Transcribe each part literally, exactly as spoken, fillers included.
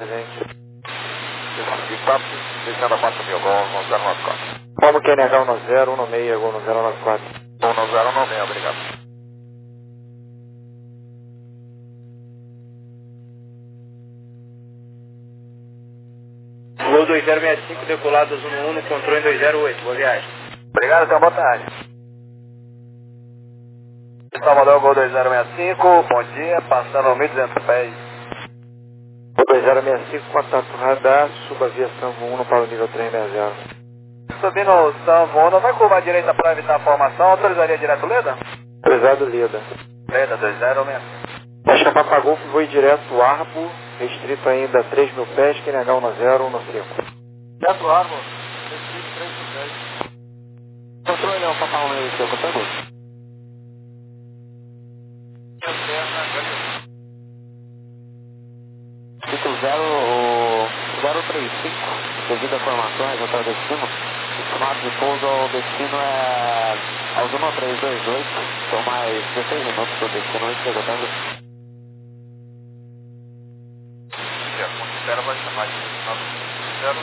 Gente. Stop, descendo a quatro mil, gol no zero nove quatro. Como que é N H um zero um seis, gol no zero nove quatro. um no zero nove seis, obrigado. Gol dois zero seis cinco, decolado azul no um, no controle dois zero oito, boa viagem. Obrigado, então boa tarde. Salvador, gol dois zero seis cinco, bom dia, passando mil e duzentos pés. Gol dois zero seis cinco, contato radar, suba via Sanvo um para o nível três sessenta. Subindo o Sanvo um, vai curvar à direita para evitar a formação, autorizaria direto Leda? Prezado Leda. Leda, dois zero seis. Baixa Papagol, voo direto Arbo, restrito ainda a três mil pés, que N H um zero um cinco. Direto Arbo, restrito três mil pés. Controle é o Papagol meio seu, contato. Ciclo zero três cinco, devido à formação, resultado ao destino, estimado de pouso ao destino é ao um três dois oito, são mais dezesseis minutos para o destino, executando. E a considera vai chamar de zero.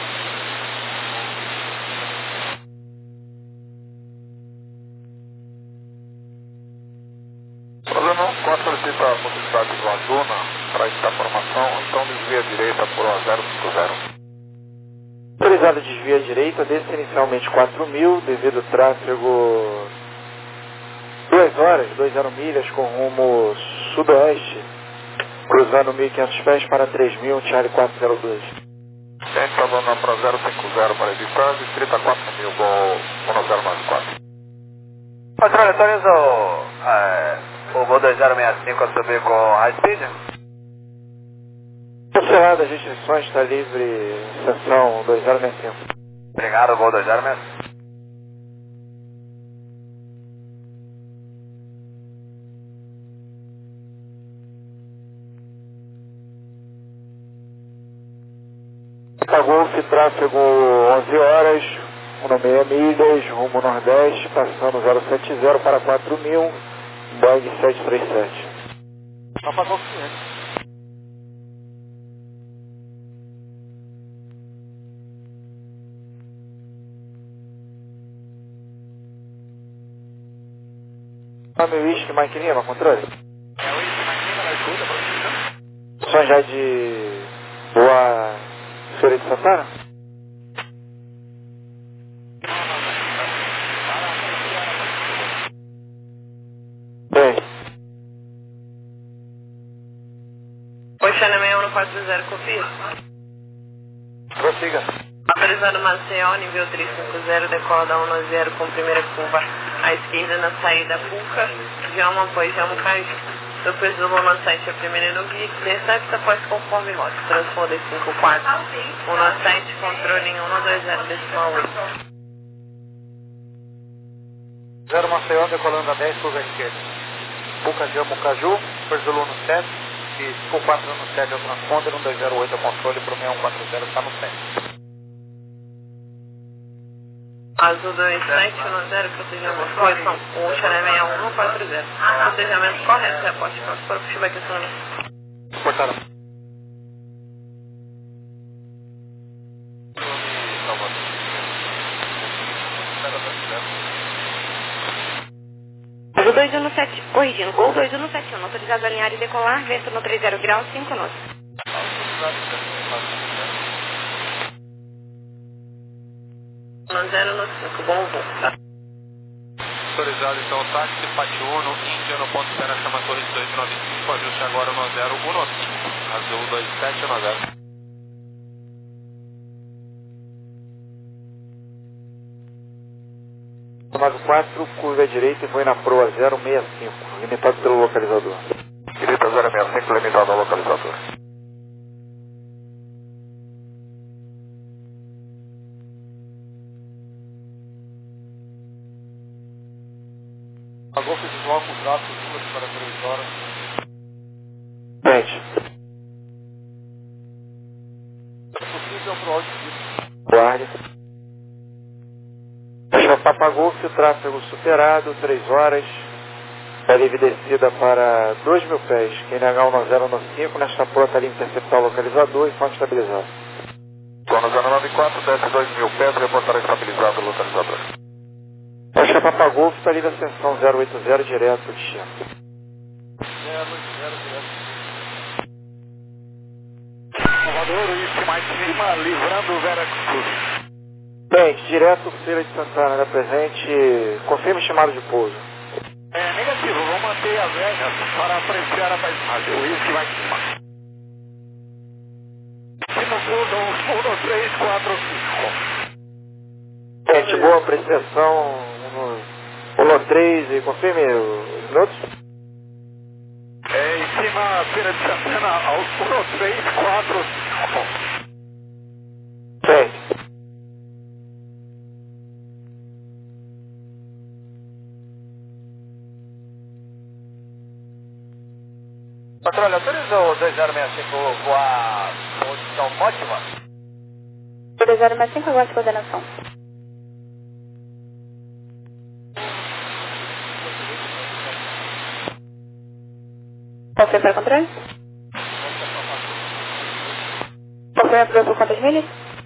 Programa quatro solicita a possibilidade de Laguna para esta formação, então desvia à direita por um zero cinco zero. Autorizado desvio à direita, desce inicialmente quatro mil, devido ao tráfego duas horas, dois zero milhas com rumo sudoeste, cruzando mil e quinhentos pés para três mil, Charlie quatro zero dois. Tem problema para zero cinco zero para evitar, distrito a quatro mil, gol um zero nove quatro. Patrulha, autoriza o, é, o gol dois zero seis cinco a subir com high speed? Cancelada as restrições, está livre, seção dois zero seis cinco. Obrigado, gol dois zero seis cinco. Golf, tráfego onze horas, seis milhas, rumo nordeste, passando zero sete zero para quatro mil, Boeing sete três sete. Apagou o cliente. Nome Whisky, Mike Lima, controle? É o Whisky, Mike Lima, na escuta, prosseguindo. Som já de Boa Feira de Santana? Bem. Oi, Xana seis um quatro zero, copia. Prossiga. Autorizado Maceió, nível três cinco zero, decola da um zero com primeira curva à esquerda na saída Puca, Jama, após Jama, Caju. Depois do lançante, a primeira no guia, que recebe após conforme moto. Transponder cinco quatro, o lançante, controle em um dois zero decimal oito. zero Maceió, decolando a dez, curva à esquerda. Puca, Jama, Caju, depois do no sete, e cinco quatro no sete é o transponder, um dois zero oito é o controle, para o seis um quatro zero está no sete. Azul dois sete um zero, procedimento correção. O Xana seis um quatro zero. Procedimento correto, reporte para o feedback aqui. Cortaram. Gol dois um sete, corrigindo, Gol dois um sete um, autorizado a alinhar e decolar, vento no trinta graus, cinco knots. um zero no cinco, bom voo. Tá? Autorizado então o táxi, Pátio Uno, Índia no ponto zero, chama Torre dois nove cinco, ajuste agora no zero um cinco, azul dois sete um zero. Tomado quatro, curva à direita e foi na proa zero seis cinco, limitado pelo localizador. Direita zero seis cinco, limitado ao localizador. A Golf desloca o tráfego duas para três horas. Gente. É possível para o altitude. Guarda. Papagolf, tráfego superado, três horas. L V descida para dois mil pés, Q N H um zero um cinco, nesta planta ali interceptar o localizador e fonte estabilizada. Gono zero nove quatro, desce dois mil pés, reportará estabilizado o localizador. Oscar Papa Golf, saída ascensão zero oito zero, direto do destino. zero oito zero, direto. Salvador, isso mais cima, livrando o Veracruz. Bem, direto Feira de Santana, né, presente, confirme chamado de pouso. É negativo, vou manter as regras para apreciar a paisagem. O uísque vai em cima. Cima pouso, um, três, quatro, cinco. Gente, boa apreciação, um três e confirme os minutos. É, em cima, Feira de Santana, aos um, três, quatro, cinco. Certo. Patrulha, autoriza o dois zero seis cinco voar posição ótima? dois zero seis cinco, aguarde coordenação. Confirma para controle? Confirma para por quantas milhas?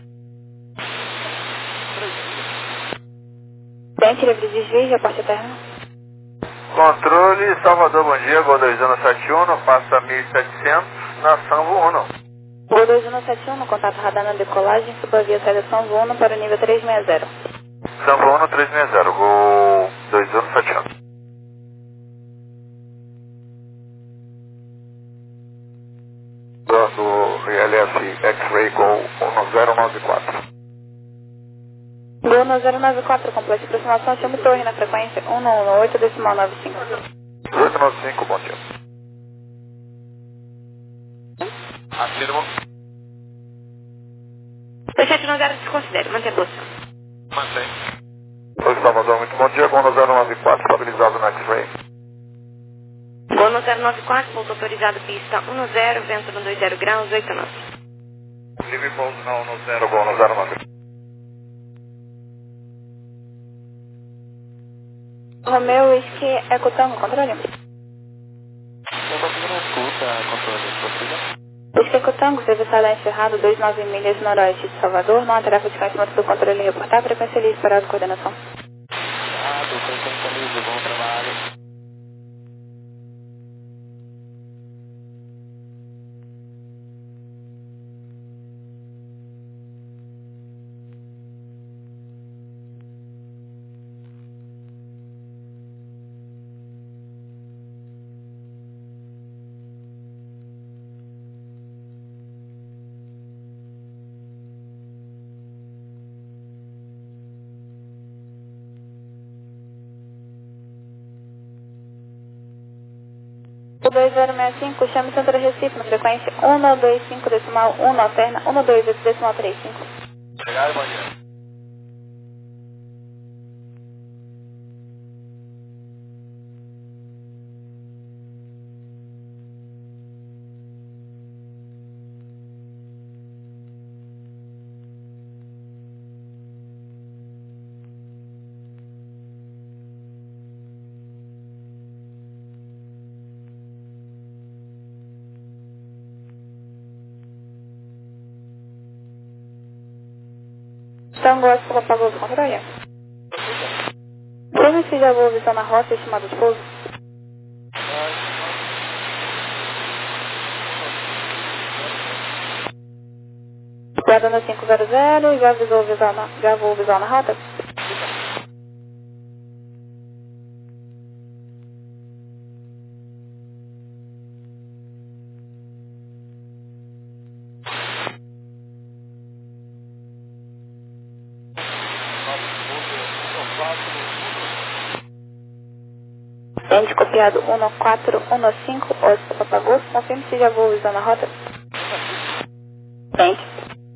Dente, livre de desvio, reporte terra. Controle, Salvador, bom dia, Gol dois um sete um, passa mil e setecentos na Sanvo Uno. Gol dois um sete um, contato radar na decolagem, suba via saída São Uno para o nível trezentos e sessenta. Sanvo Uno trezentos e sessenta, Gol dois um sete um. Do I L S X-Ray Gol um zero nove quatro. Gol um zero nove quatro, complete aproximação, chame torre na frequência um um oito decimal nove cinco. oito nove cinco, bom dia. Afirmo. dois sete nove zero, desconsidere, mantém a posição. Mantém. Oi, Salvador, muito bom dia, Gol zero nove quatro, estabilizado no X-Ray. Gol zero nove quatro, pouso autorizado, pista um zero, vento no dois zero graus, oito nove. Livre pouso na um zero, Gol zero nove. Romeu, Whisky, Eco Tango, controle? Eu estou conseguindo escuta, controle, possível? Whisky, Eco Tango, serviço alerta encerrado, dois nove milhas noroeste de Salvador, não há tarefa de cancelamento do controle reportar, frequência livre, parado, coordenação. Ah, do frequência livre, bom trabalho. O dois zero seis cinco, chame Santana Recife, na frequência um dois cinco decimal um, alterna um dois oito decimal trinta e cinco. Obrigado, bom dia. Tango, Oscar, Papa Golf, controle? Como se já vou visão na rota estimada de pouso? Guardando cinco zero zero, já avisou visão na, já vou visão na rota? Dente copiado um quatro um cinco, Oscar, Papa Golf, confirme se já vou visão na rota? Dente.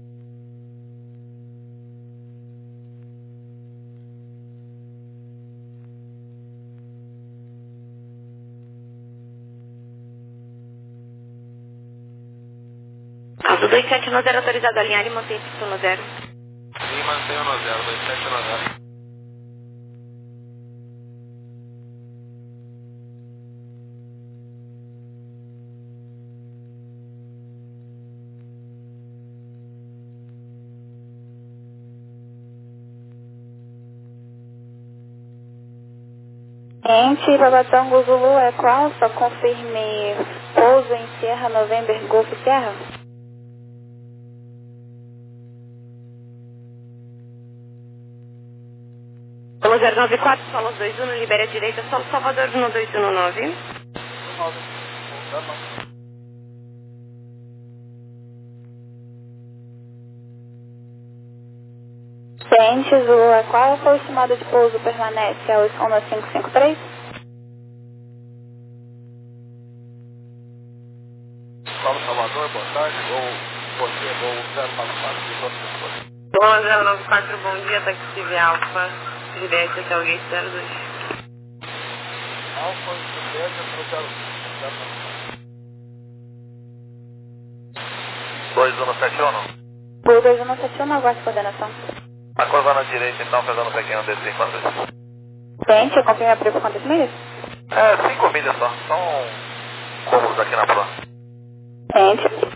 Caso dois sete nove zero autorizado a alinhar e manter pista no zero. E mantenha no zero, dois sete nove zero. Gente, Babatango Zulu é qual? Só confirme pouso em Sierra November Golf Sierra. Solo zero nove quatro, solo dois um, libere a direita, solo Salvador um dois um nove. Gente, Zulu é qual? Qual o estimado de pouso permanece aos ONA cinco cinco três? Fala Salvador, boa tarde, ou você, ou zero nove quatro, de você. Bom, zero nove quatro, bom dia, taxi Alfa, direita até o gate zero dois. Alfa, direita para o zero dois um sete um. Gol dois um sete um, aguarde coordenação. A curva na direita, então, pegando um pequeno desse enquanto isso. Gente, confirme a preço quantas milhas? É, cinco milhas só, são cômodos aqui na prova. Gente.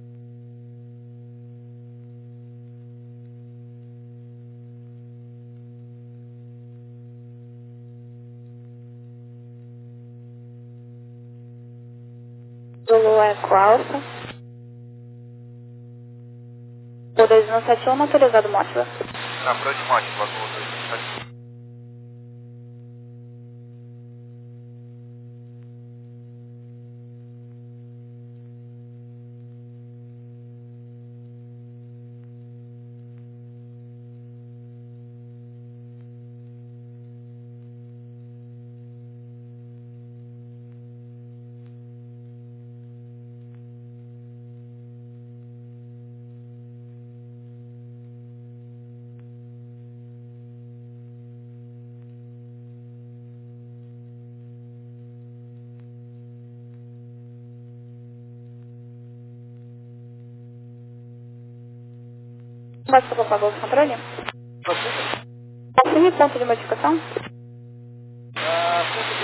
Zulu é qual? O dois um sete um, autorizado Mótiva. Na frente de Mótiva, com o dois um sete um. Pode por favor, o controle? Confirme ponto de modificação? Ah, ponto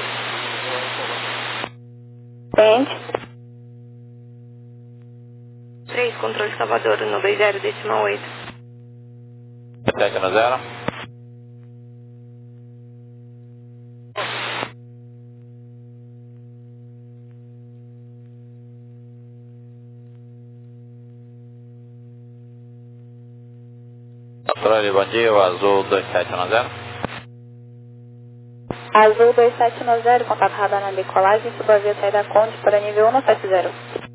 de cabine. Gente. três, controle Salvador, um dois zero, decimal oito. sete no zero. Controle, bom dia, o azul dois sete um zero. Azul dois sete um zero, contato radar na decolagem, subavia saída Conde para nível um sete zero.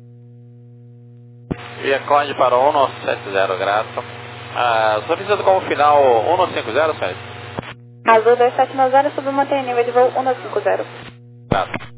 Via Conde para o um sete zero, graça. Ah, solicitando como final um cinco zero, Sérgio? Azul dois sete um zero, submantém nível de voo um cinco zero. Graça.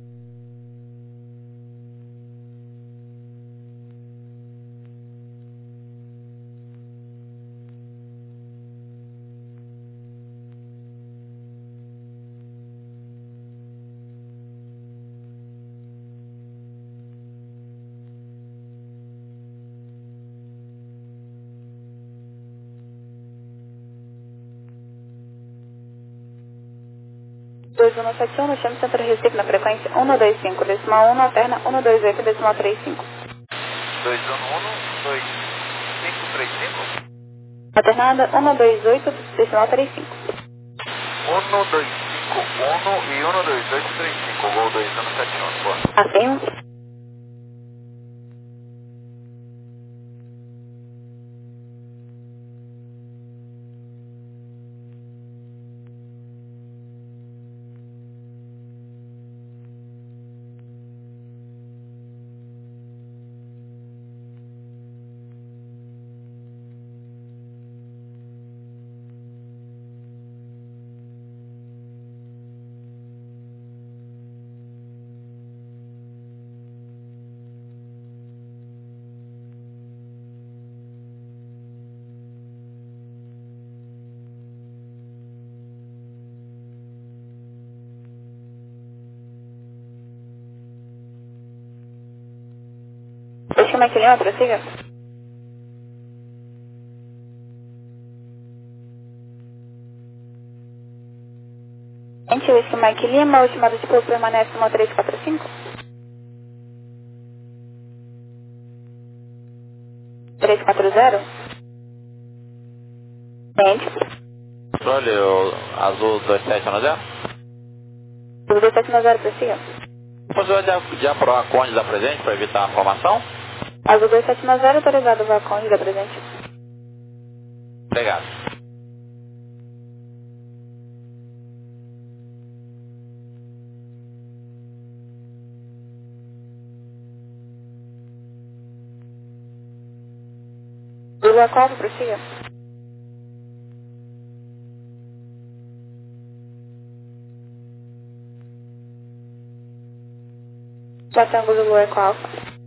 dois um sete um, no chame Centro Recife na frequência um dois cinco, decimal um, alterna um dois oito, decimal três cinco. dois um um, dois cinco três cinco? Alternada um dois oito, decimal três cinco. um dois cinco um e um dois oito três cinco, gol dois um sete um, boa. Assim. Deixa mais quilômetro, siga. Gente, o Whisky Mike Lima, o ultimado de pouso permanece no três quatro cinco. três quatro zero. Gente. Controle, o azul dois sete um zero. dois sete nove zero, prossiga. Possível de, de apurar a Conde da presente para evitar a formação? Azul dois sete nove zero, autorizado vá Conde da presente. Obrigado. Lua Copa, prossiga. Batango do Lua Eco Alfa.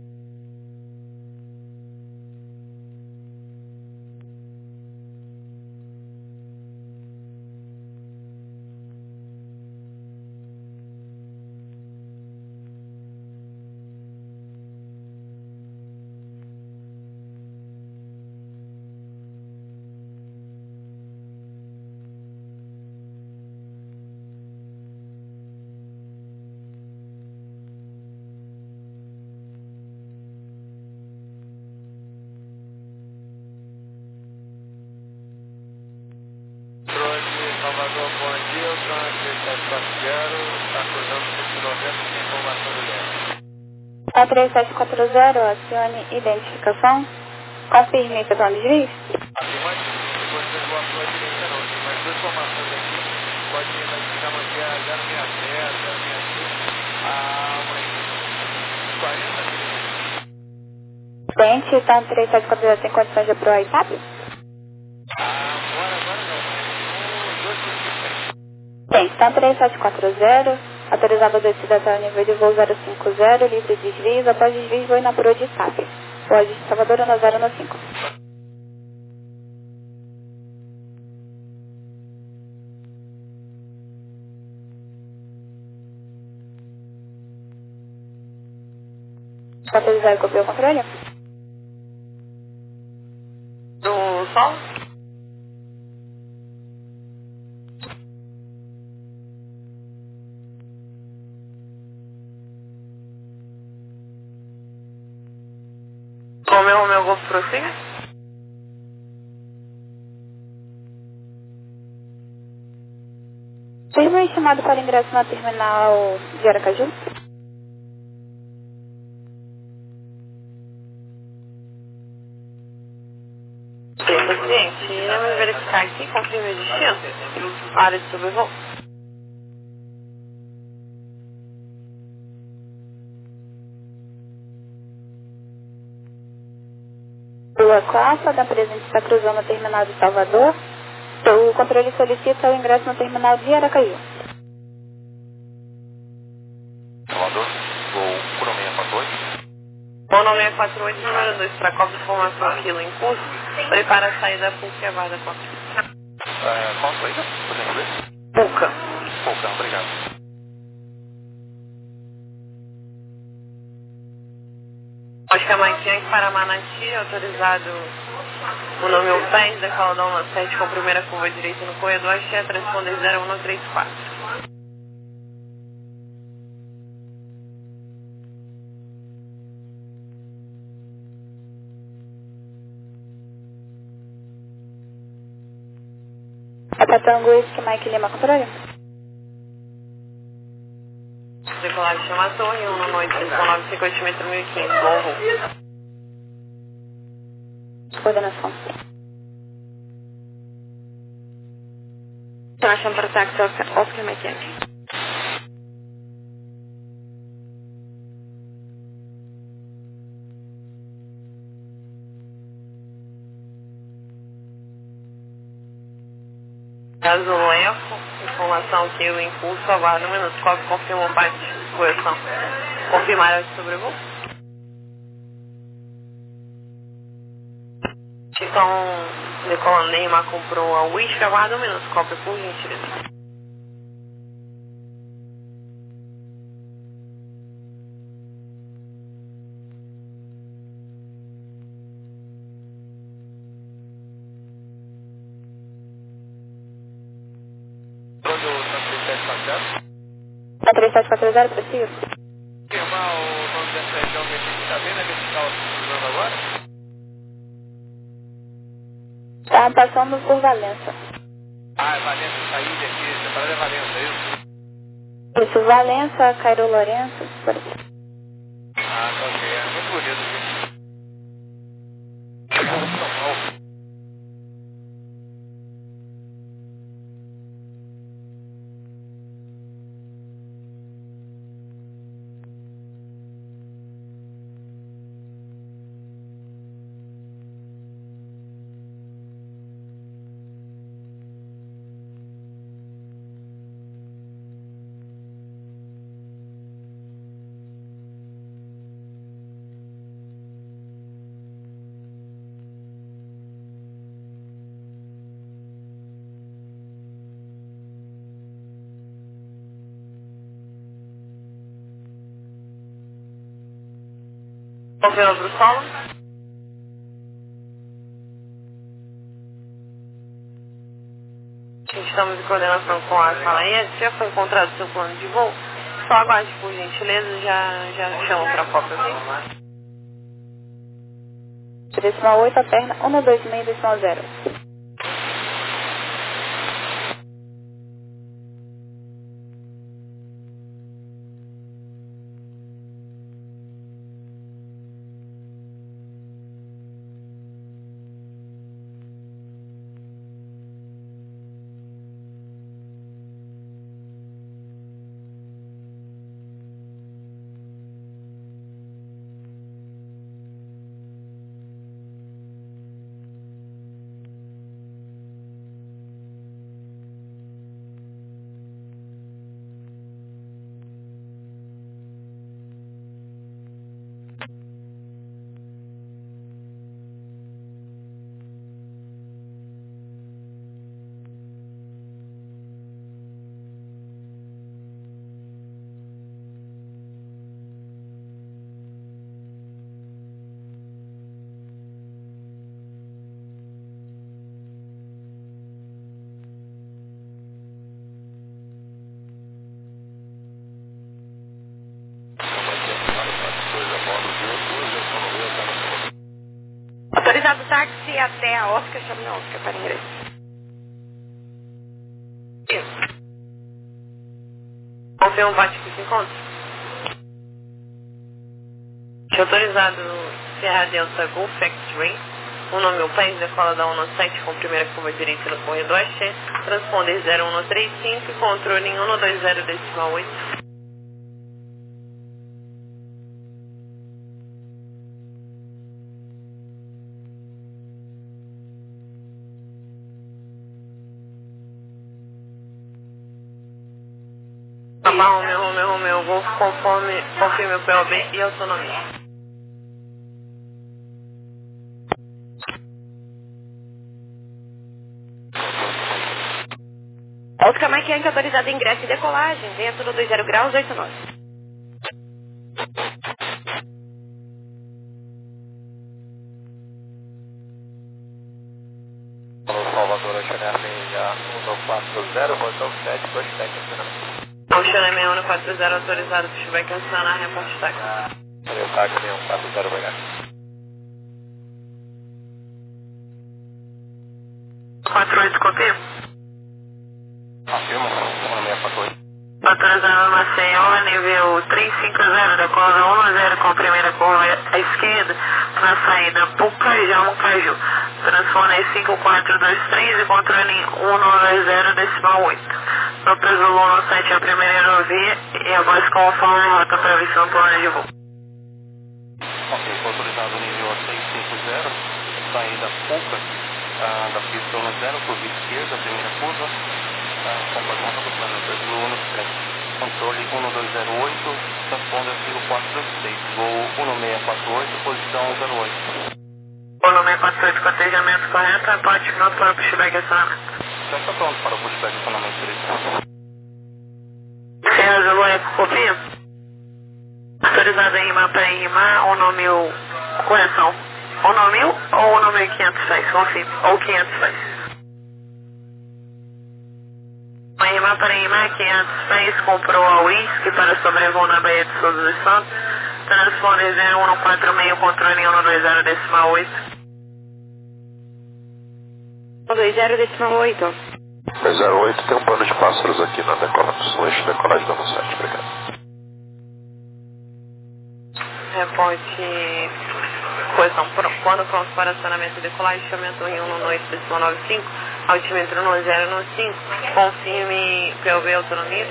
Salvador, bom dia, o Trans três sete quatro zero, está cruzando o cento e noventa sem informação do leste. A três sete quatro zero, acione identificação. Confirme que está no desvio. Tem mais, depois eu vou à sua direita não, tem mais duas informações aqui, pode identificar manter a zero seis zero, zero seis cinco, a umas quarenta minutos. Tente, então três sete quatro zero tem condições de aprovar I T A P? Agora, agora não, um, dois, três, Tem, então três sete quatro zero, autorizado a descida até o nível de voo zero cinco zero, livre de desvios, após desvios voo inaugurou de S A P. Pode de Salvador na zero um cinco. Autorizar e copiar o controle? Do sol? Romeu, Romeu, Golfo, prossiga. Firma e chamado para ingresso na terminal de Aracaju? Gente, vamos verificar aqui, confirme o destino. Área de sobrevoo. Lua Copa, da presente está cruzando o terminal de Salvador. O controle solicita o ingresso no terminal de Aracaju. Salvador, voo Cuno seis quatro oito. Mono seis quatro oito, número dois, para cópia de informação quilo em curso. Prepara a saída Puca e aguarda a cópia. É, qual a saída? Por gentileza? Puca. Poucão, obrigado. Oscar Maquiang para Manati, autorizado o nome O P E S, decola da um sete com primeira curva direita no corredor, Axé, transponder zero um três quatro. Atatango, Whisky, Mike Lima, controle? Decolar de chama torre, um nove oito nove cinco oito metro mil e quinhentos, bom voo. Coordenação. Chama para táxi Oscar Maquiang. Azul Eco, informação que o impulso aguarda um minuto. Qual que confirma o parte de correção? Confirmar a de sobrevoo? Então, decolando Neymar comprou a Whisky, aguarda um minuto. Cópia por gentileza. A três sete quatro zero, prossiga. Confirmar o nome dessa região que a gente está vendo, a vertical cruzando agora? Tá passando por Valença. Ah, é Valença, saída aqui, separada é Valença, é isso? Isso, Valença, Cairo Lourenço. Ah, tá ok. É muito bonito, gente. Confirma para o solo. Estamos em coordenação com a Falaia. Já foi encontrado o seu plano de voo. Só aguarde, por gentileza, já, já chamo para a cópia, ok? Decimal oito, a perna um dois seis, decimal zero. Autorizado táxi até a Oscar, chama na Oscar para ingresso. Confirma um bate que se encontra. Autorizado Serra Delta Golf X-Ray. O nome o país decola da um sete com primeira curva direita no corredor Axé. Transponder zero um três cinco, controle em um dois zero decimal oito. Romeu, Romeu, Romeu, Golf conforme, confirme o P O B e autonomia. Oscar Mike Yankee autorizado ingresso e decolagem dentro do dois zero graus oito nove. Salvador, Xanearminha um quatro zero, botão sete, dois sete, acionamento. Xanearminha um quatro zero autorizado, pushback acionar, reporte táxi. Meu táxi um quatro zero, obrigado. quatro oito, confirma? Afirmo, um quatro oito. Autorizado Maceió, nível trezentos e cinquenta, da curva um zero com primeira curva à esquerda, na saída Pucajão, Caju. Transforma em cinco quatro dois três e controle em um dois zero decimal oito. No peso Luna sete a primeira aerovia e a voz conforme a rota para visão plano de voo. Ok, autorizado nível seiscentos e cinquenta, saída Puca, ah, da pista um zero, curva esquerda, primeira curva, ah, comportamento do plano, peso Luna três. Controle um dois zero oito, transponder cinco quatro dois seis, voo um seis quatro oito, posição zero oito. um seis quatro oito, cotejamento correto, reporte pronto para o pushback acionamento. Já está pronto para o pushback acionamento direito. Serra Zulu Eco, copia? Autorizado em RIMA para RIMA, um mil, correção, um mil ou um mil quinhentos faz, confirme, ou quinhentos faz. RIMA para RIMA, quinhentos faz, comprou a uísque para sobrevoo na Baía de Souza dos Santos, transponder zero um quatro seis, controle em um dois zero decimal oito. um dois zero decimal oito. dois dois zero oito, tem um bando de pássaros aqui na decolagem, no eixo de decolagem da nove sete, obrigado. Reporte posição quando pronto para acionamento e decolagem, chamamento um no noite decimal nove cinco, altímetro no zero no cinco, confirme P O B autonomia.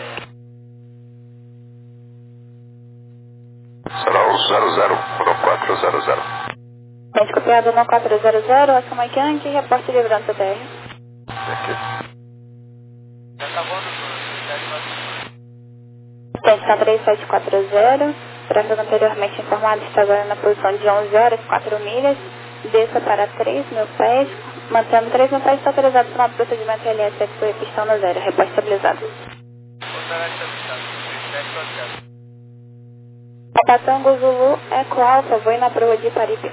Será o zero zero um quatro zero zero. Mente copiado no quatro zero zero, ação Yankee, reporte de livrando T R. Aqui. Mente três sete quatro zero, tráfego anteriormente informado está agora na posição de onze horas, quatro milhas, desça para três mil pés, mantendo três mil pés, está autorizado para o procedimento L S F pistão no zero, reporte estabilizado. Patango Zulu, Eco Alfa, vou na proa de Paripe.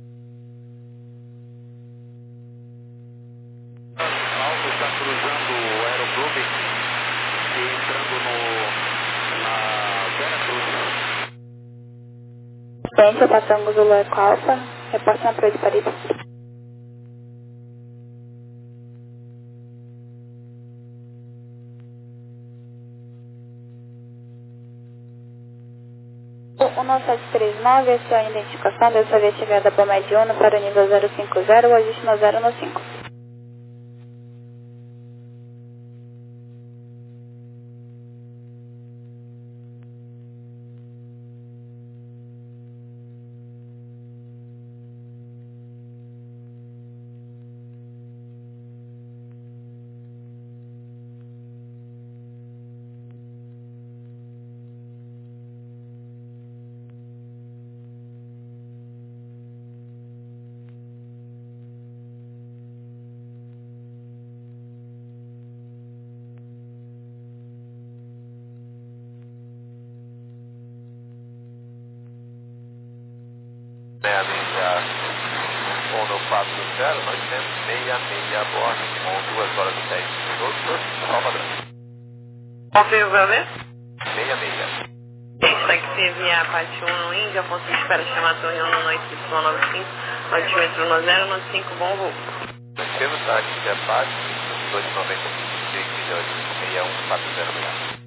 Alfa está cruzando o Aeroclube e entrando no, na Vera Cruz. Gente, Patango Zulu, Eco Alfa, reporte na proa de Paripe. um nove sete três nove, essa é a identificação, dessa vez chegada para o Mediuno para o nível zero cinco zero, o ajuste no zero no cinco. Meia milha um no quatro zero, nós temos meia milha a bordo, com duas horas e dez minutos, Salvador. Confirme o P O B? Meia milha. Gente, taxi via parte um no Índia, ponto de espera chamado reunião no noite decimal nove cinco, altímetro no zero no cinco, bom voo. Nós temos aqui a parte dois noventa e seis milhões, seis um quatro zero zero.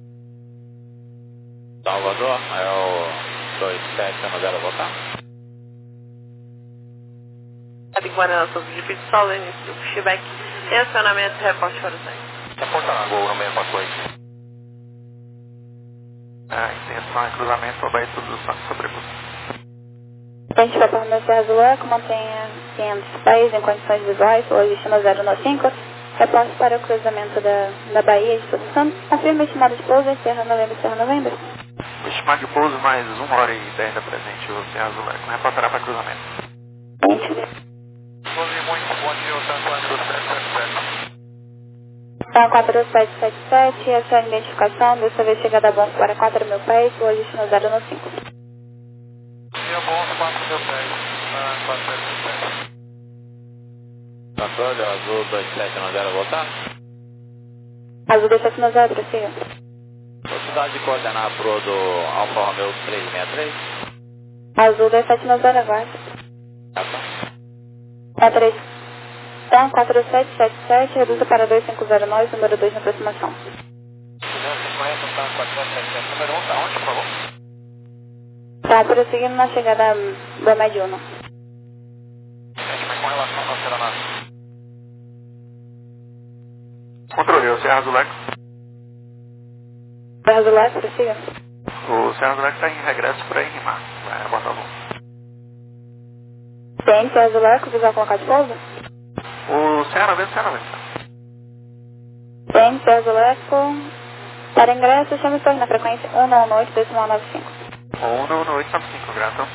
Salvador, é o dois sete um zero, voltar. De Guarana, sobre o G P de Sol, início do pushback, e acionamento e reporte para o site. Reporta na Gol no mesmo coisa. A intenção é cruzamento abaixo do Santo Sobrecusto. Gente, vai para o meu Azul Eco, mantenha quinhentos pés em condições visuais, o ajuste no zero no cinco, reporte para o cruzamento da, da Bahia de Todo Santo, confirma estimado de pouso em Serra Novembro, Serra Novembro. Estimado de pouso mais uma hora e dez da presente, o Serra Azul Eco, reportará para cruzamento. Gente, Muito bom dia, o Santo sete sete sete. Então, quatro sete sete sete, essa é a identificação, dessa vez chegada a bom para quatro mil pés, o ajuste no zero no cinco. Dia bom, quatro mil pés, quatro sete sete. Controle Azul dois sete um zero, voltar. Azul dois sete zero, prossiga. Velocidade de coordenar pro do Alfa Romeo três seis três. Azul dois sete zero, aguarde. Tá. quatro Então, quatro sete sete sete, reduza para dois cinco zero nove, número dois na aproximação. Número um, tá onde, por favor? Tá, prosseguindo na chegada do Mediuno. Mas com relação ao acionamento. Controle, o Serra Azul Eco. Serra Azul Eco, prossiga. O Serra Azul Eco está em regresso para Inimar. Vai abortar o voo. Tem Serra Azul Eco, visual colocar de pouso? O Serra noventa, Serra noventa. Tem Serra Azul Eco. Para ingresso, chame torre na frequência um nove oito decimal nove cinco. um no oito nove cinco, grato.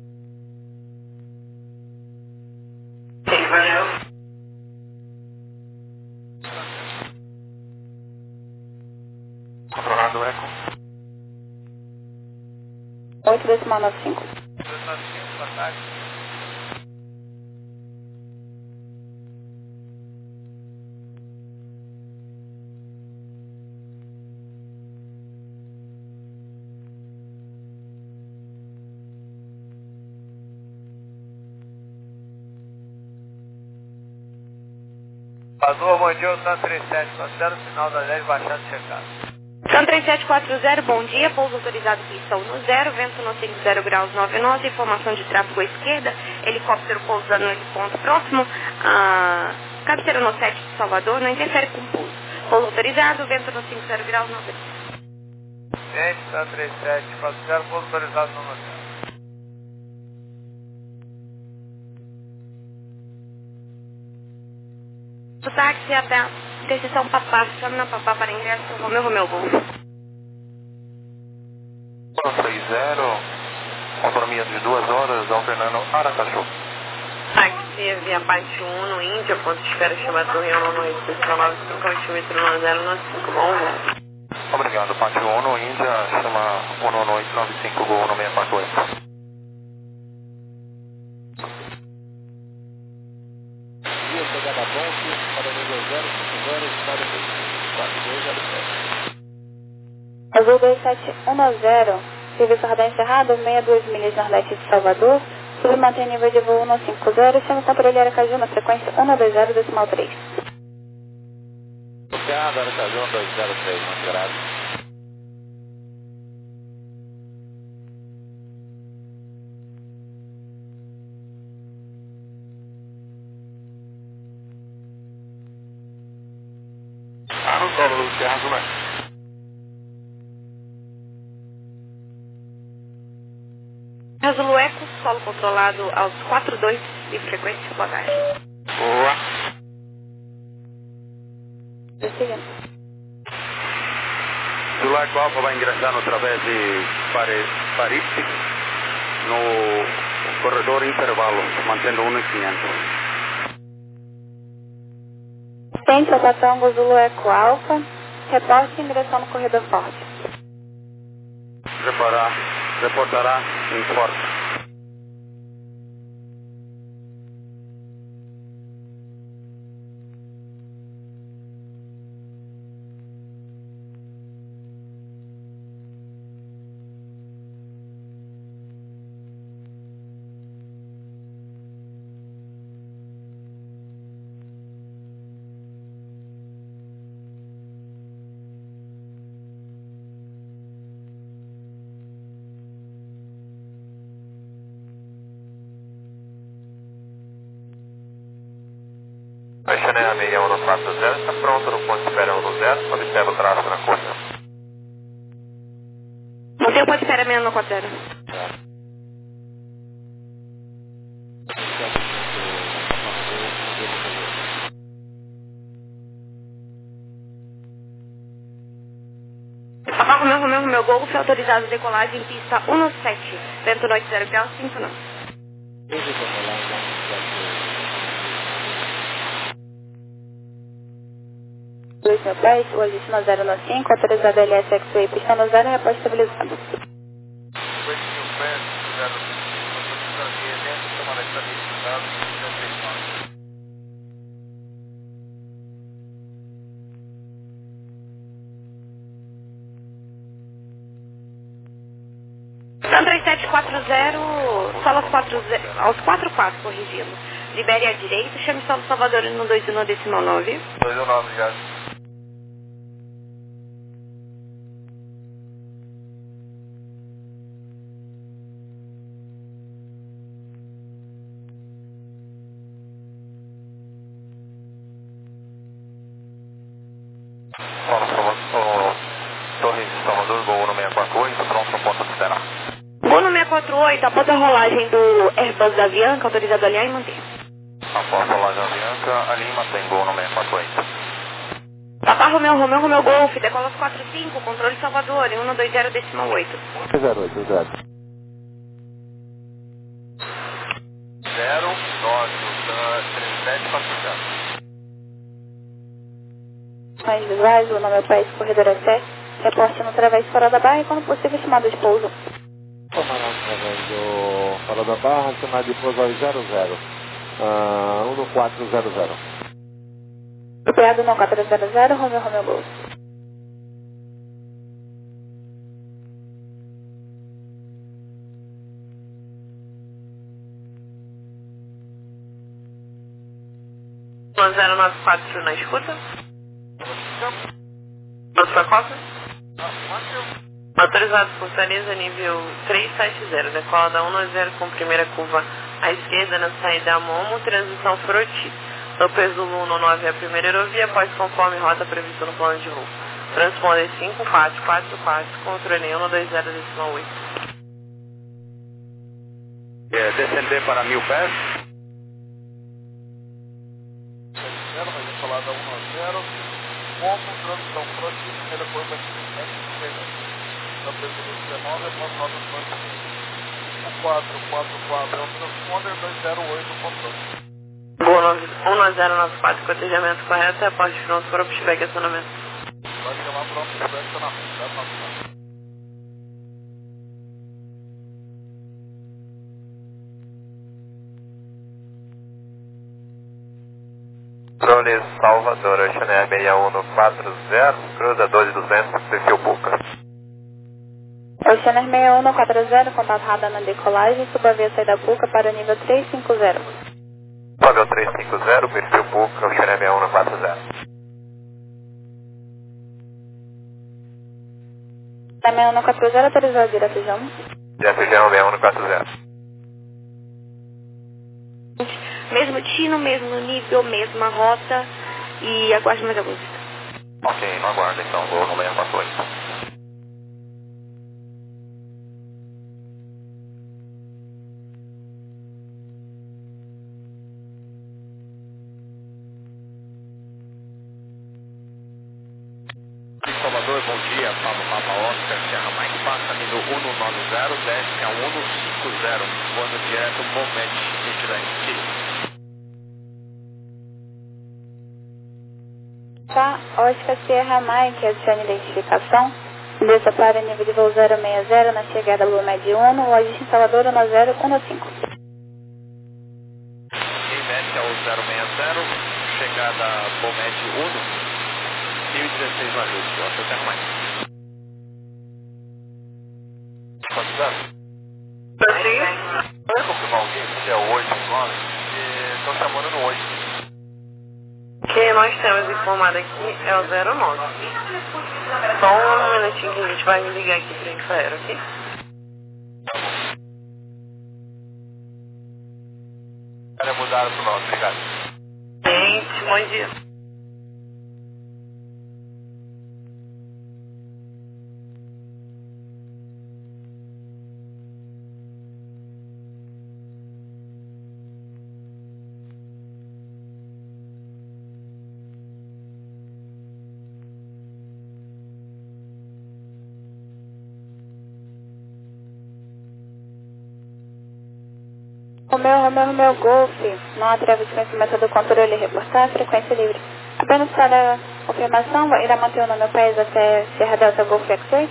Controlado Eco. oito decimal nove cinco. dois nove cinco, boa tarde. Azul, bom dia, o Sun trinta e sete quatro zero, sinal da dez, baixando checado. Sun trinta e sete quatro zero, bom dia, pouso autorizado pistão no zero, vento no cinco zero graus nove nove, informação de tráfego à esquerda, helicóptero pousando no ponto próximo, a cabeceira no sete de Salvador, não interfere com pouso. Pouso autorizado, vento no cinco zero graus nove nove. Gente, Sun trinta e sete quatro zero, pouso autorizado no zero. O táxi até a interseção Papá, chame na Papá para ingresso, Romeu Romeu Golf. trinta, autonomia de duas horas, alternando Aracaju. Táxi via parte um no Índia, ponto de espera estima Torre um no oito cinco nove cinco, altímetro no zero nove cinco, bom voo. Obrigado, parte um no Índia, chama um no oito nove cinco, gol no seis quatro oito. Azul dois sete um nove zero, serviço radar encerrado, sessenta e duas milhas nordeste de Salvador, sub mantém nível de voo cento e cinquenta, chama o controle Aracaju na frequência cento e vinte, decimal três. Obrigado, Aracaju cento e vinte, muito grave. Ah, no solo, Serra Azul, né? Azul Eco, solo controlado aos quatro dois de frequência de flagagem. Boa. Prosseguindo. Zulu Eco Alfa vai ingressar no través de Paris, no corredor intervalo, mantendo um e quinhentos. Tente ao Tango Zulu Eco Alfa, reporte ingressão no corredor forte. Reparar, reportará em forte. Chanel meia um no quatro zero, está pronto no ponto de espera um no zero, observa o tráfego na costa. Mantém o ponto de espera meia um no quatro zero. Papá Romeu Romeu Romeu Golf, autorizado decolagem em pista um no sete, vento no oito zero graus cinco nove. dois mil pés, o legítimo zero no cinco, autorizado L S X-Way, pista no zero, reporte estabilizado. dois mil pés, zero cinco, aqui, evento, tomada estabilizado, setenta e nove. Sun trinta e sete quatro zero, solo aos quatro zero, aos quatro quatro, corrigindo. Libere à direita, chame solo Salvador no dois um no decimal nove. dois um nove, já. Torre Salvador, gol no seis quatro oito, pronto no ponto de espera. Gol no seis quatro oito, após a rolagem do Airbus da Avianca, autorizado a alinhar e manter. Após a rolagem Avianca, ali mantém gol no seis quatro oito. Papá Romeu Romeu Romeu Golf, decola aos quatro cinco, controle Salvador, em um no dois zero decimal oito. zero oito, zero. zero nove, trinta e sete quatro zero. Mais visuais, o nome é país, corredor é sete, reporte no través fora da barra e quando possível chamado de pouso. Tomará através do fora da barra, chamado de pouso aos zero zero, uh, um no quatro zero zero. Operado no quatro zero zero, Romeu Romeu Golf. um zero nove quatro na escuta. Outro para Copa. Autorizado Fortaleza, nível trezentos e setenta, decola da um zero com primeira curva à esquerda na saída Momo, transição Froti. Lopes Zulu um nove a primeira aerovia, após conforme rota prevista no plano de voo. Transponder cinco quatro quatro quatro, controle um dois zero oito. É, descender para mil pés. zero, vai decolar da um zero, Momo, transição Froti, primeira curva à esquerda. Lopes Zulu dezenove, após rota no plano de voo. cinco quatro quatro quatro é o transponder, dois zero oito controle. um zero nove quatro, cotejamento correto, aporte pronto para o pushback e acionamento. Pode chamar pronto para o pushback e acionamento, tá? Tá. Controle Salvador, Oceaner seis um quatro zero, cruza doze duzentos, perfil Buca. Oceaner seis um quatro zero, contato radar na decolagem, suba via saída Buca para o nível trezentos e cinquenta. Nível trezentos e cinquenta, perfil Buca, Oceaner seis um quatro zero. seis um quatro zero, autorizado direto João. Direto João, seis um quatro zero. Mesmo destino, mesmo nível, mesma rota e aguarde mais alguns. Ok, não aguarda então, vou no seis quatro oito. Salvador, bom dia, Pablo Papa Oscar, Serra Mike, passa nível um nove zero, desce a um cinco zero, voando direto, Momed, identidade. Tá, Oscar Sierra Mike, adicione identificação. Desça para nível de voo zero seis zero na chegada Lua Med um, o agente em Salvador um zero um cinco. E desce ao zero seis zero, chegada Bomed um, mil e dezesseis navios, Oscar Sierra Mike. Quanto dá? Sim. Pode confirmar alguém se é o oito nove? Estão chamando no oito. Quem nós temos informado aqui é o zero nove. Só um minutinho que a gente vai ligar aqui para o Infraero, ok? Quero mudar para o nosso, obrigado. Gente, bom dia. Romeu, Romeu, Romeu, Golf, não há treva de conhecimento do controle e reportar, frequência livre. Apenas para confirmação, irá manter o nome do país até Sierra Delta Golf X-Ray?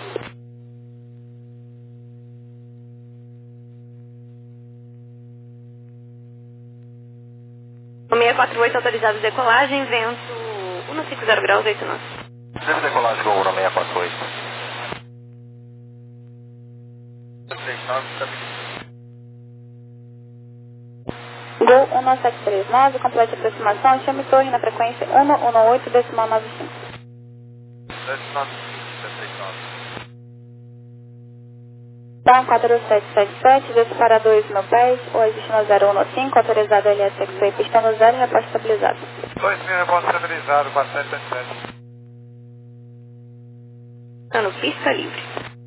O seis quatro oito autorizado de decolagem, vento cento e cinquenta graus, oito nove. Deve decolagem com o seis quatro oito. Gol um nove sete três nove, complete aproximação, chame torre na frequência um um oito decimal nove cinco. Tá, quatro sete sete sete, desce para dois mil pés, o destino zero um cinco, autorizado L S X-Ray, pistão no zero, reposto estabilizado. dois mil, reposto estabilizado, quatro sete sete sete. Tá no pista livre.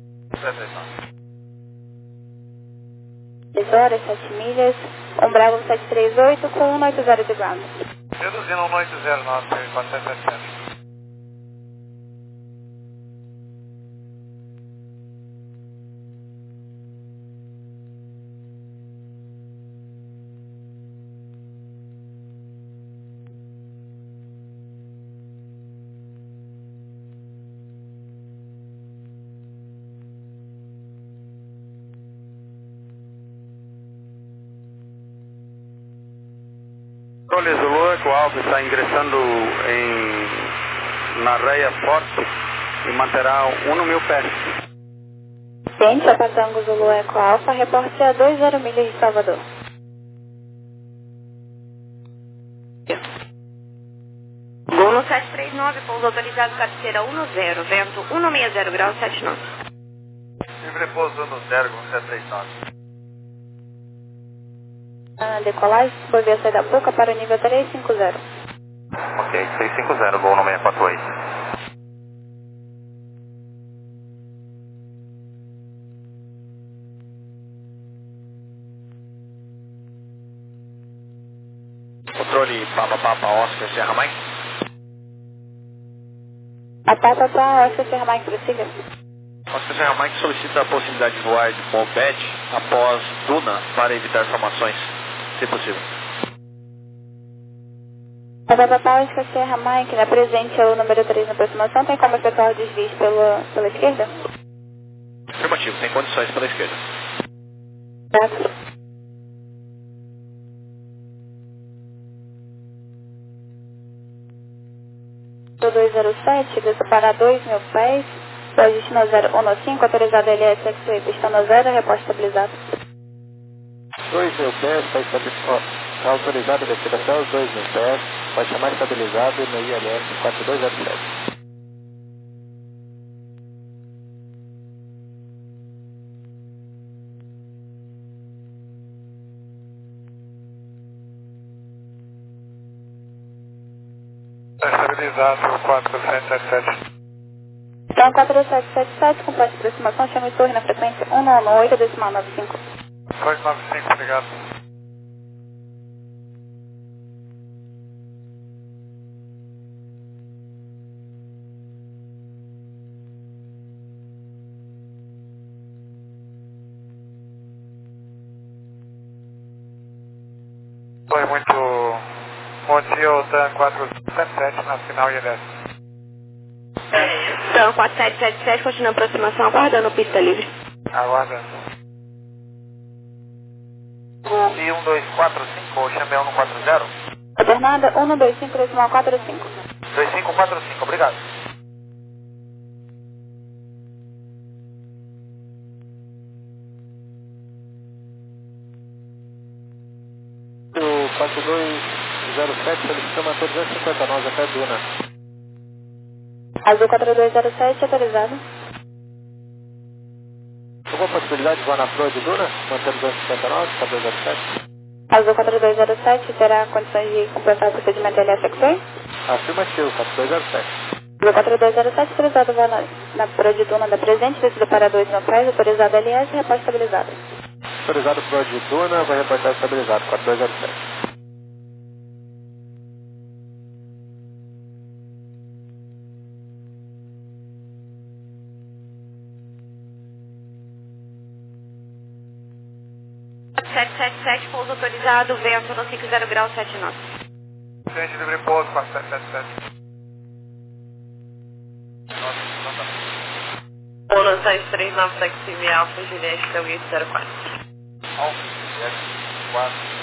dez horas, sete milhas, um Bravo sete três oito com um oito zero de ground. Reduzindo um oito zero nove, quatro sete sete sete. Controle Zulu, Eco Alfa está ingressando em, na Reia Forte e manterá um mil pés. Ciente, a Patango Zulu Eco Alfa, reporte a dois zero milhas de Salvador. Voo sete três nove, pouso autorizado, cabeceira um zero, vento cento e sessenta graus sete nove. Livre pouso um zero com sete três nove. Ah, decolagem, foi ver a saída da Puca para o nível três cinco zero. Ok, seis cinco zero, voo no seis quatro oito. Controle Papa Papa Oscar Serra Mike. A Papa para Oscar Serra Mike, prossiga. Oscar Serra Mike solicita a possibilidade de voar de Bombed após Duna para evitar formações, se possível. A Papa para Oscar Serra Mike, na presente é o número três na aproximação, tem como efetuar o desvio pela, pela esquerda? Afirmativo, tem condições pela esquerda. Certo. dois zero sete, desça para dois mil pés, destino zero um cinco, autorizado L S X A, pistão zero, reposta estabilizado. dois mil pés, está estabilizado, autorizado a descer até os dois mil pés, pode chamar estabilizado no I L S quatro dois zero sete. Estabilizado quatro sete sete sete. Então quatro sete sete sete, com prazo de aproximação, chama e torre na frequência um nove oito, decimal nove cinco. dois nove cinco, obrigado. Foi muito bom dia, o TAM quatro sete sete, na final I L S. Então, quatro sete sete sete, continua a aproximação, aguardando pista livre. Aguardando. E um dois quatro cinco, ou chamei um quatro zero? Bernarda, um dois cinco, decimal quatro cinco. dois cinco quatro cinco, obrigado. O quatro dois zero sete solicita manter duzentos e cinquenta nós até Duna. Azul quatro dois zero sete, autorizado. Alguma possibilidade de voar na proa de Duna? Manter duzentos e cinquenta nós, quatro dois zero sete? Azul quatro dois zero sete, terá condições de completar o procedimento L S X A? Afirmativo, quatro dois zero sete. Azul quatro dois zero sete, autorizado a voar na, na proa de Duna da presente, descida para dois mil pés, autorizado L S, reposta estabilizado. Autorizado proa de Duna, vai reportar estabilizado, quatro dois zero sete. sete sete sete, pouso autorizado, vento no cinco zero graus sete nove. Gente, livre pouso, quatro sete sete sete. Bônus dois três nove, taxi Alfa, Juliette, Telgate zero quatro. Alfa, Juliette, quatro.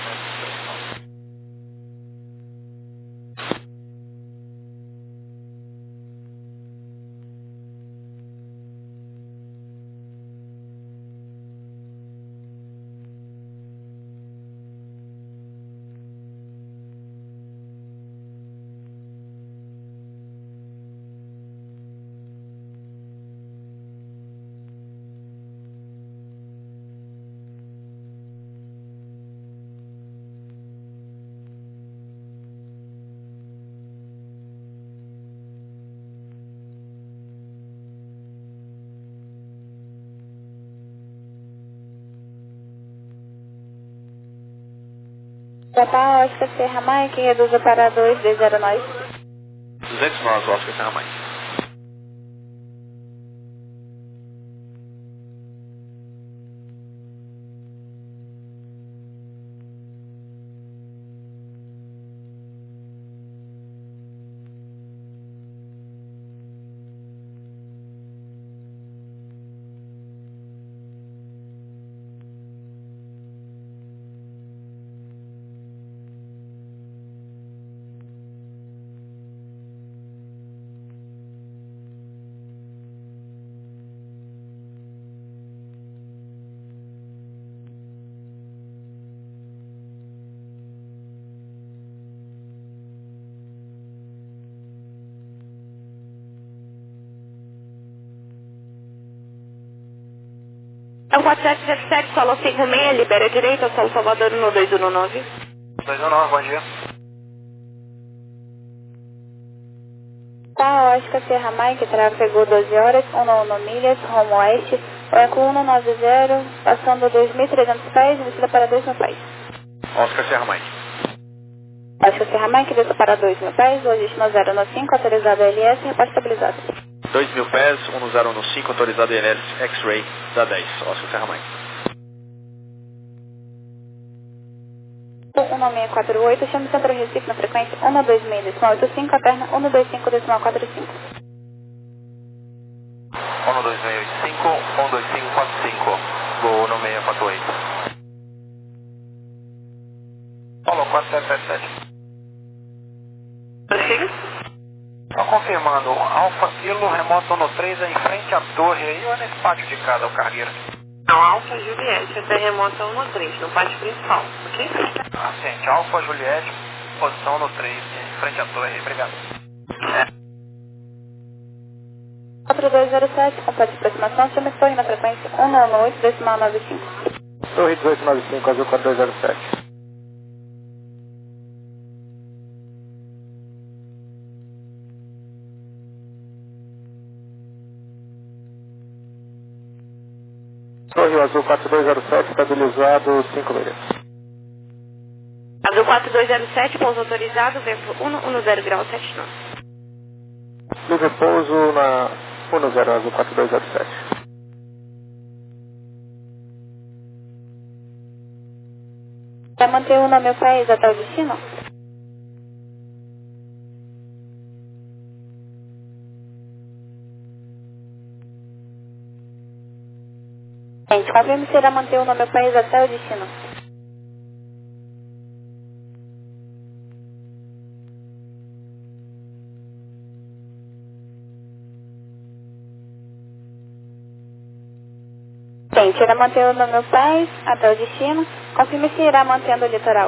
Papa Oscar Serra Mike, reduza para dois dois zero nove. duzentos nós, Oscar Serra Mike. É o quatro sete sete sete, solo cinco seis, libera a direita, São Salvador no dois um nove. dois um nove, bom dia. Tá, Oscar Serra Mike, trafegou doze horas, onze milhas, rumo oeste, eco cento e noventa, passando dois mil e trezentos pés, descida para dois mil pés. Oscar Serra Mike. Oscar Serra Mike, descida para dois mil pés, logística zero um cinco, autorizado L S, repórter estabilizado. dois mil pés, um zero um cinco, autorizado L S, X-Ray, da dez, Oscar Serra Mike. um nove seis quatro oito, chame Centro Recife na frequência um dois seis decimal oito cinco, a perna um dois cinco decimal quatro cinco. um dois seis oito cinco, um dois cinco quatro cinco, voo um seis quatro oito. Paulo, quatro sete sete sete. Prossiga. Só confirmando, Alfa Kilo, remoto no três, é em frente à torre aí ou é nesse pátio de casa, o cargueiro? Não, Alfa Juliette, até remota um no três, no pátio principal, ok? Assente, Alfa Juliette, posição no três, em frente à torre, obrigado. quatro dois zero sete, completa aproximação, chame Torre na frequência um nove oito decimal nove cinco. Torre dezoito noventa e cinco, azul quatro dois zero sete. Torre azul quatro dois zero sete, estabilizado cinco milhas. Azul quatro dois zero sete, pouso autorizado, vento cento e dez grau sete nove. Livre pouso na um zero, azul quatro dois zero sete. Vai manter o nome meu país até o destino? Gente, confirme se irá manter o nome meu país até o destino. Gente, irá manter o nome meu país até o destino. Confirme se irá mantendo o litoral.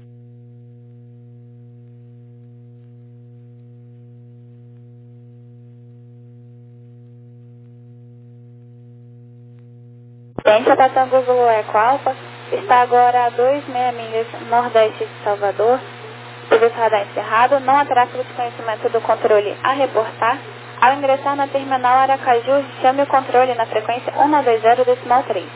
Gente, a Tango Zulu Eco Alfa está agora a dois vírgula seis milhas nordeste de Salvador. Serviço radar encerrado. Não há tráfego de conhecimento do controle a reportar. Ao ingressar na terminal Aracaju, chame o controle na frequência um dois zero decimal três.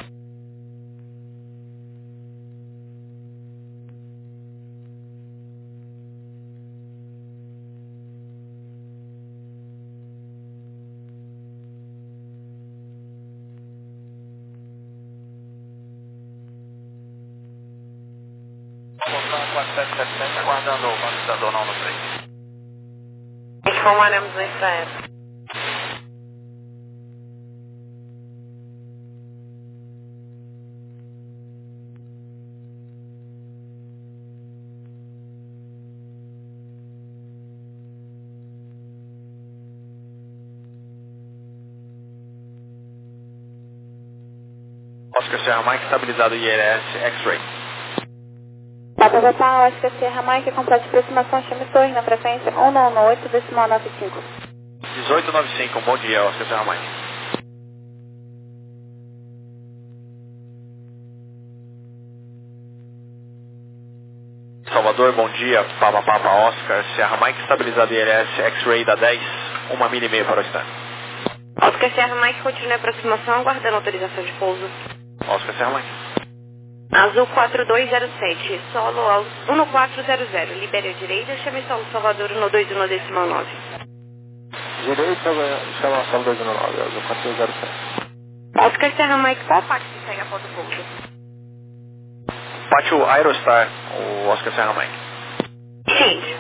quatro sete sete sete, aguardando o balizador não no três. Informaremos o Israel. Oscar Serra Mike, estabilizado I L S, X-Ray. Papa Papa, Oscar Serra Mike, completa aproximação, chame Torre na frequência um nove oito decimal nove cinco. dezoito noventa e cinco, bom dia, Oscar Serra Mike. Salvador, bom dia, Papa Papa, Oscar Serra Mike, estabilizado I L S, X-Ray da dez, uma milha e meia para o stand. Oscar Serra Mike, continue a aproximação, aguardando autorização de pouso. Oscar Serra Mike. Azul quatro dois zero sete, solo ao um quatro zero zero, libere a direita, chame Solo Salvador no dois um decimal nove. Direita, chama Solo dois um nove, azul quatro dois zero sete. Oscar Serra Mike, qual parte que segue após o pouso? Pátio Aerostar, o Oscar Serra Mike. Change.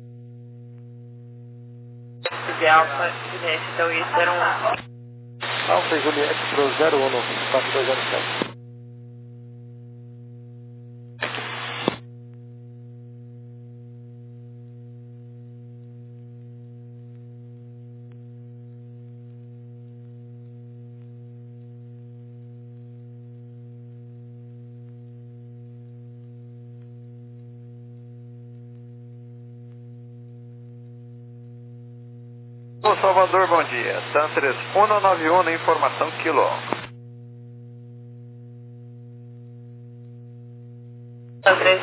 De Alfa Juliette, então isso era um... Alfa Juliette pro zero um quatro dois zero sete. Salvador, bom dia. Santres um nove um, informação quilo.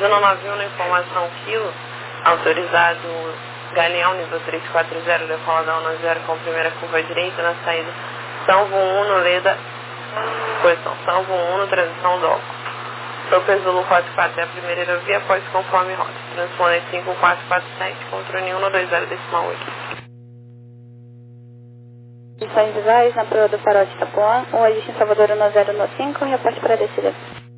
Zona nove um na informação quilo, autorizado Galeão, nível três quatro zero, decola da um zero com primeira curva direita na saída Salvo um no Leda, posição Salvo um no transição Doco. Topes Zulu quatro quatro é a primeira aerovia, após conforme rota. Transpondente cinco quatro quatro sete, controle um no dois zero decimal oito. Missões visuais na proa do farol de Itapuã, um ajuste em Salvador um zero um cinco, reporte para a descida.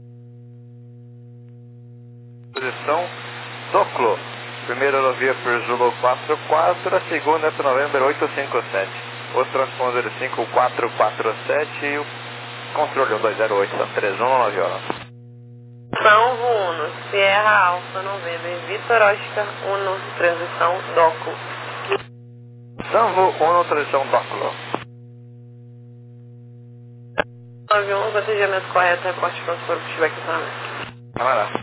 Posição Doclo. Primeira aerovia por Zulu quatro quatro, a segunda é para November oito cinco sete. O transponder cinco quatro quatro sete e o controle um dois zero oito, São três um nove horas. Salvo um, Sierra Alfa November, Vitor Oscar um, transição Doclo. Salvo um, transição Doclo. nove um, batejamento correto, reporte pronto para o pushback equipamento. Vai lá.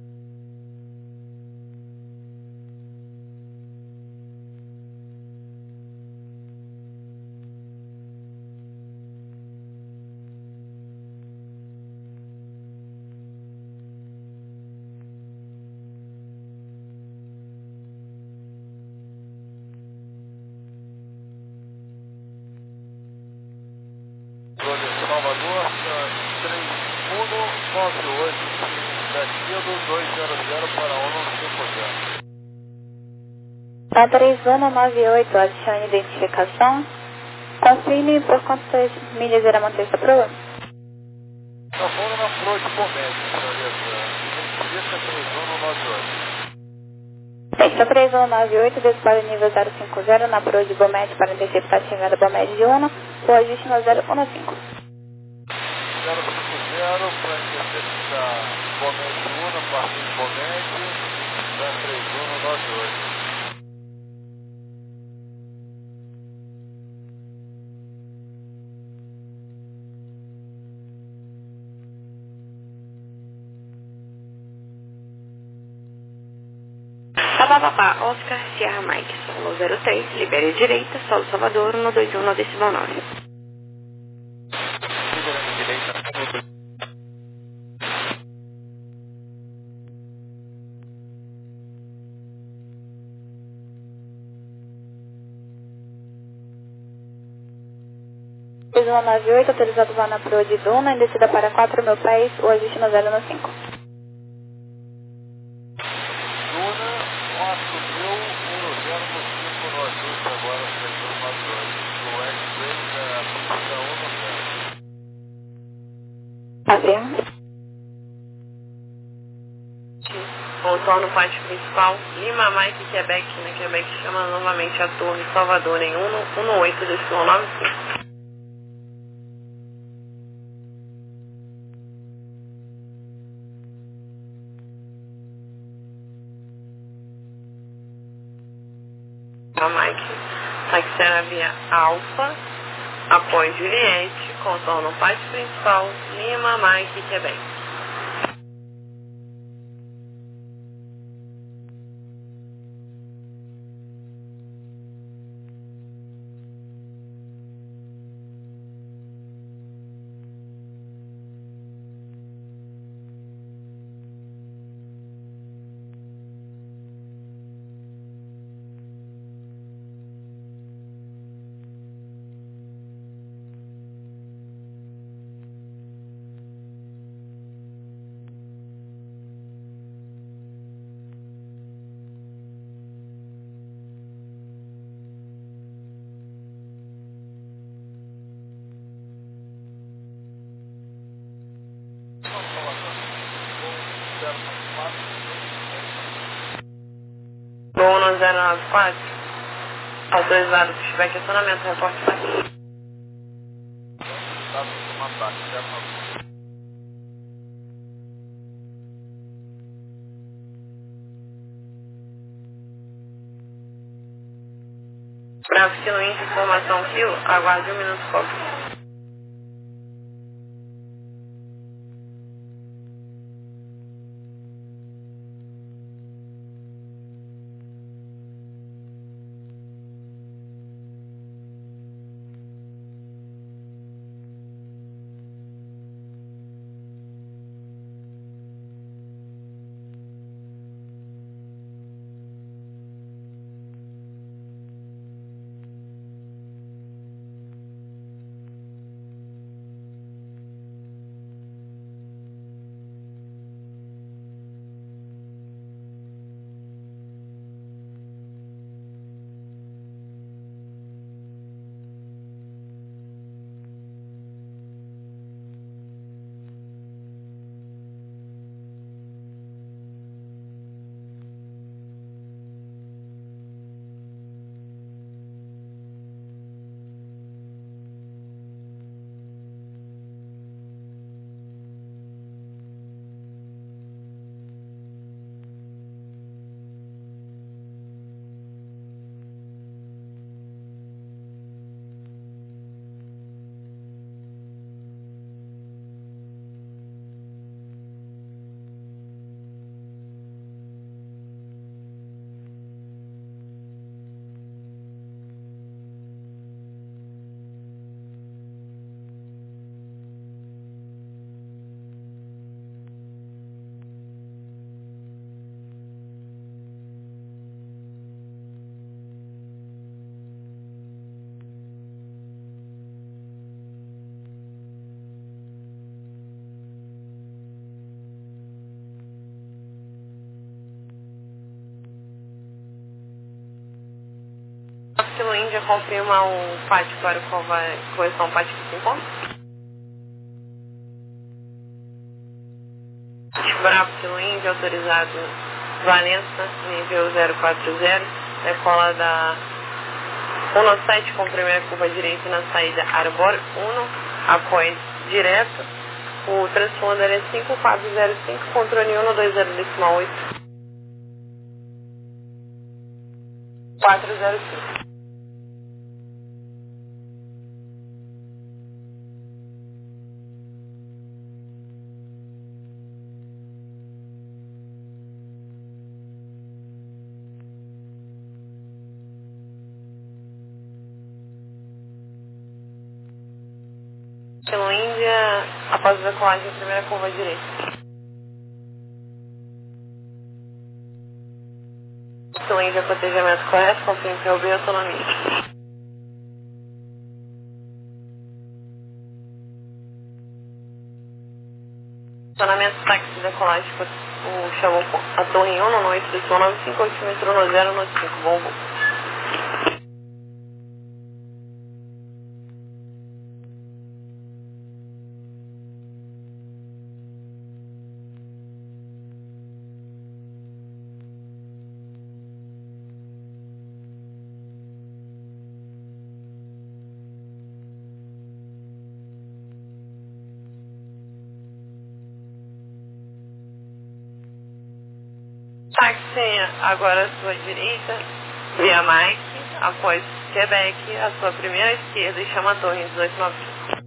Salvador, três um nove oito, destino dois zero zero para um cinco zero. A três um nove oito, adicione identificação. Confirme por quantas milhas irá manter essa proa? Está falando na proa de Bomédio, identifica três um nove oito. Esta três um nove oito, dispara nível zero cinco zero na proa de Bomédio para interceptar a chegada Bomédio de Uno, o ajuste no zero um cinco. zero cinco zero para interceptar Bomédio um, a partir de Bomédio, da três um nove oito. Papapá, Oscar Sierra Mike, solo zero três, libere direita, solo Salvador, um dois um no decimal nove. Liberando direita. três um nove oito, autorizado vá na proa de Duna, em descida para quatro mil pés, o ajuste no zero um cinco. Afirma. Contorno pátio principal, Lima, Mike, Quebec, na Quebec, chama novamente a torre Salvador em um um oito decimal nove cinco. Mike, Taxera via Alfa, após Juliette, contorno pátio principal, Lima, Mike, Quebec. um zero nove quatro, autorizado pushback acionamento, reporte aqui. Bravo Kilo Inter, informação Kilo, aguarde um minuto, copy. Kilo Índia, confirma o pátio para o qual vai correção ao pátio que se encontra. Bravo Kilo Índia, autorizado Valença, nível zero quatro zero, decola da um sete com primeira curva direita na saída Arbor um, apoio direto, o transponder é cinco quatro zero cinco, controle um dois zero decimal oito. quatro zero cinco. Kilo Índia, após a decolagem, primeira curva direita. Kilo Índia, cotejamento correto, confirme P O B e autonomia. Estacionamento táxi decolagem, o chamou a torre um, no oito decimal nove cinco, altímetro no zero no cinco, bom voo. Táxi agora à sua direita, via Mike, após Quebec, à sua primeira esquerda e chama a torre dezoito nove cinco.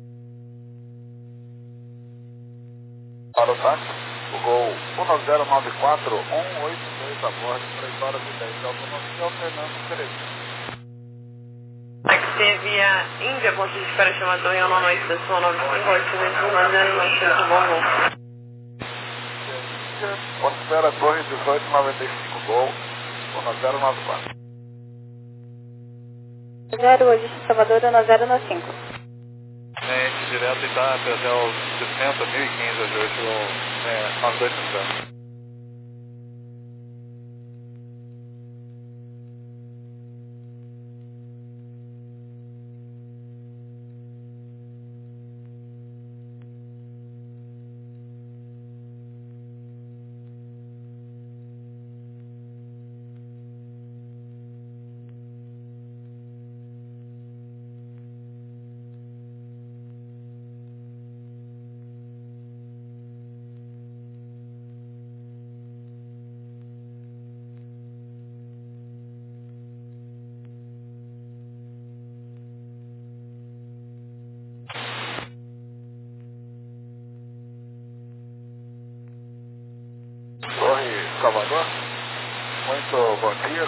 Para o táxi, o gol um zero nove quatro um oito dois a bordo, três horas e dez de autonomia, alternando três. Táxi via Índia, ponto de espera, chama a torre um oito decimal nove cinco, altímetro no zero no cinco, bom voo. Ponto de espera, torre dezoito noventa e cinco, gol um zero nove quatro. zero, hoje Salvador, um zero nove cinco. Gente, direto Itália até os sessenta mil e quinze, hoje é, às dois cinquenta. Torre Salvador?